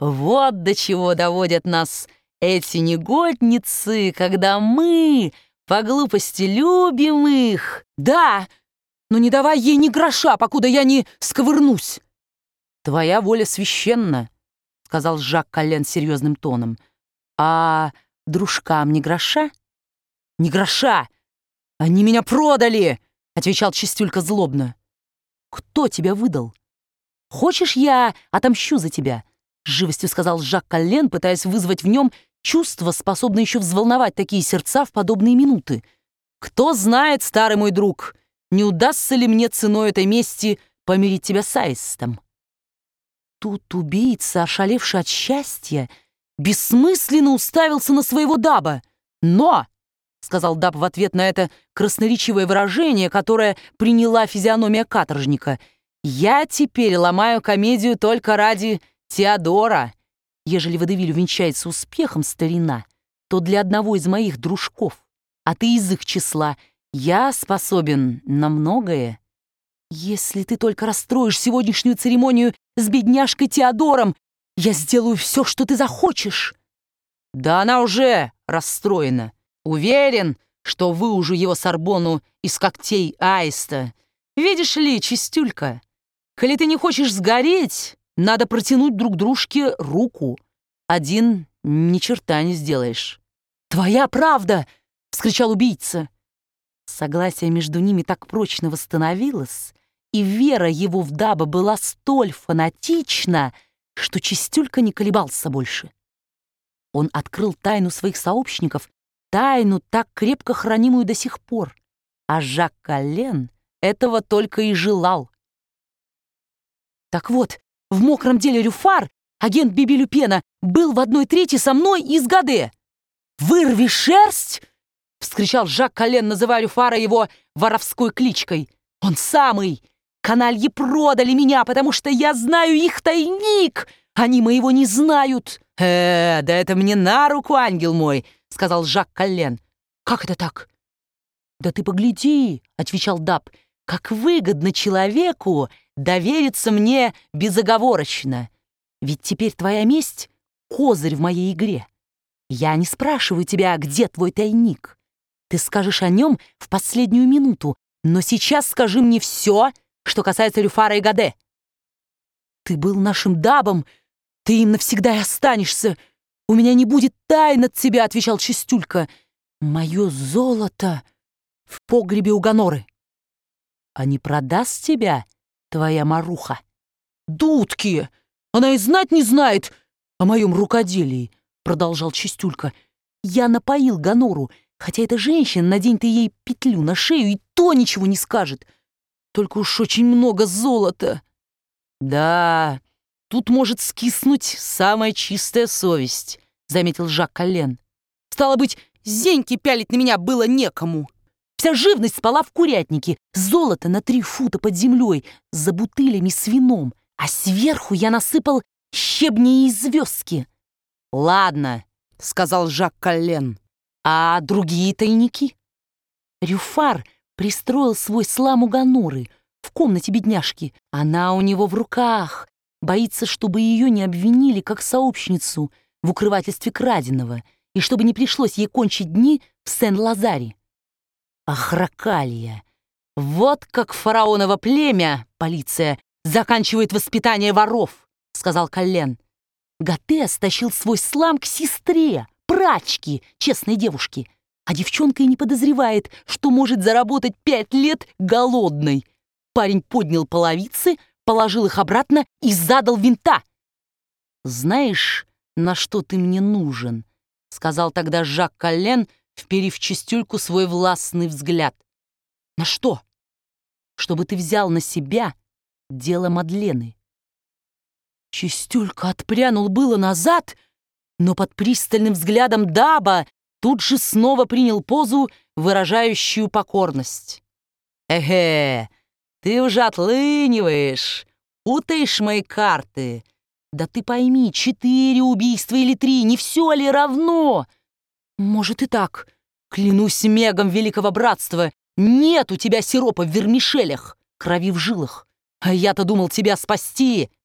Вот до чего доводят нас эти негодницы, когда мы по глупости любим их. Да, но не давай ей ни гроша, покуда я не сковырнусь. Твоя воля священна, сказал Жак Коллен серьезным тоном. А дружкам ни гроша? Ни гроша! Они меня продали, отвечал Чистюлька злобно. Кто тебя выдал? Хочешь, я отомщу за тебя? С живостью сказал Жак Коллен, пытаясь вызвать в нем чувство, способное еще взволновать такие сердца в подобные минуты. Кто знает, старый мой друг, не удастся ли мне ценой этой мести помирить тебя с аистом? Тут убийца, ошалевший от счастья, бессмысленно уставился на своего даба. «Но!» — сказал даб в ответ на это красноречивое выражение, которое приняла физиономия каторжника. «Я теперь ломаю комедию только ради Теодора. Ежели водевиль увенчается успехом, старина, то для одного из моих дружков, а ты из их числа, я способен на многое. Если ты только расстроишь сегодняшнюю церемонию с бедняжкой Теодором, я сделаю все, что ты захочешь». «Да она уже расстроена. Уверен, что выужу его Сорбону из когтей аиста. Видишь ли, Чистюлька, коли ты не хочешь сгореть, надо протянуть друг дружке руку. Один ни черта не сделаешь». «Твоя правда!» — вскричал убийца. Согласие между ними так прочно восстановилось, и вера его в даба была столь фанатична, что Чистюлька не колебался больше. Он открыл тайну своих сообщников, тайну, так крепко хранимую до сих пор, а Жак Коллен этого только и желал. «Так вот, в мокром деле Рюфар, агент Биби Люпена, был в 1/3 со мной из Гаде». «Вырви шерсть!» — вскричал Жак Коллен, называя Рюфара его воровской кличкой. «Он самый! Канальи продали меня, потому что я знаю их тайник! Они моего не знают!» Да это мне на руку, ангел мой!» — сказал Жак Коллен. «Как это так?» «Да ты погляди!» — отвечал даб. «Как выгодно человеку довериться мне безоговорочно! Ведь теперь твоя месть — козырь в моей игре. Я не спрашиваю тебя, где твой тайник. Ты скажешь о нем в последнюю минуту, но сейчас скажи мне все, что касается Рюфара и Гаде». «Ты был нашим дабом, ты им навсегда и останешься. У меня не будет тайн от тебя», — отвечал Чистюлька. «Мое золото в погребе у Гоноры». «А не продаст тебя твоя маруха?» «Дудки! Она и знать не знает о моем рукоделии», — продолжал Чистюлька. «Я напоил Гонору, хотя эта женщина, надень ты ей петлю на шею, и то ничего не скажет. Только уж очень много золота». «Да, тут может скиснуть самая чистая совесть», — заметил Жак Коллен. «Стало быть, зеньки пялить на меня было некому. Вся живность спала в курятнике, золото на 3 фута под землей, за бутылями с вином, а сверху я насыпал щебни и звездки». «Ладно», — сказал Жак Коллен. «А другие тайники?» Рюфар пристроил свой слам у Гоноры в комнате бедняжки. Она у него в руках. Боится, чтобы ее не обвинили как сообщницу в укрывательстве краденого и чтобы не пришлось ей кончить дни в Сен-Лазаре. «Ах, Ракалья! Вот как фараоново племя, полиция, заканчивает воспитание воров», — сказал Коллен. Гате стащил свой слам к сестре, прачке, честной девушке, а девчонка и не подозревает, что может заработать 5 лет голодной. Парень поднял половицы, положил их обратно и задал винта. «Знаешь, на что ты мне нужен?» — сказал тогда Жак Коллен, вперив в Чистюльку свой властный взгляд. «На что?» «Чтобы ты взял на себя дело Мадлены». Чистюлька отпрянул было назад, но под пристальным взглядом даба тут же снова принял позу, выражающую покорность. «Эхе, ты уже отлыниваешь, путаешь мои карты. Да ты пойми, 4 убийства или 3, не все ли равно?» «Может и так. Клянусь мегом Великого Братства, нет у тебя сиропа в вермишелях, крови в жилах. А я-то думал тебя спасти.